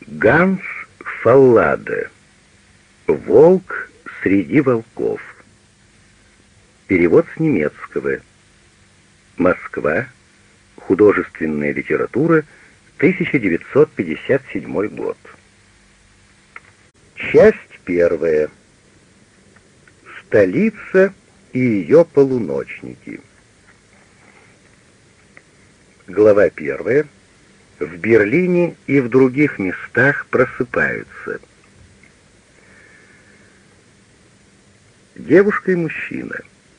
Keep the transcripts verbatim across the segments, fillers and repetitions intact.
Ганс Фалладе. «Волк среди волков». Перевод с немецкого. Москва. Художественная литература. тысяча девятьсот пятьдесят седьмой год. Часть первая. Столица и ее полуночники. Глава первая. В Берлине и в других местах просыпаются. Девушка и мужчина.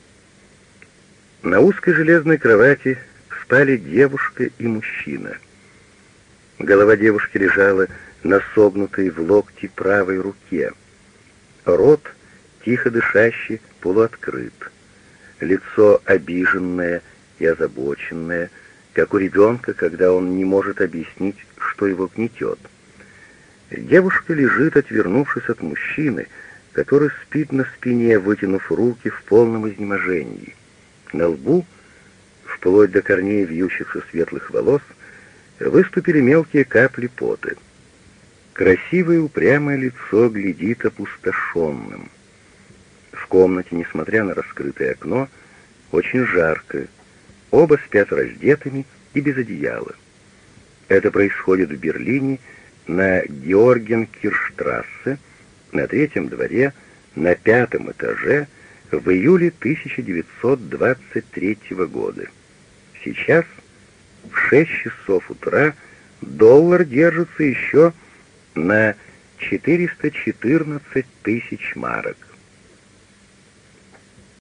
На узкой железной кровати спали девушка и мужчина. Голова девушки лежала на согнутой в локте правой руке. Рот, тихо дышащий, полуоткрыт. Лицо обиженное и озабоченное, как у ребенка, когда он не может объяснить, что его гнетет. Девушка лежит, отвернувшись от мужчины, который спит на спине, вытянув руки в полном изнеможении. На лбу, вплоть до корней вьющихся светлых волос, выступили мелкие капли пота. Красивое упрямое лицо глядит опустошенным. В комнате, несмотря на раскрытое окно, очень жарко. Оба спят раздетыми и без одеяла. Это происходит в Берлине на Георгенкирштрассе, на третьем дворе, на пятом этаже, в июле тысяча девятьсот двадцать третьего года. Сейчас, в шесть часов утра, доллар держится еще на четыреста четырнадцать тысяч марок.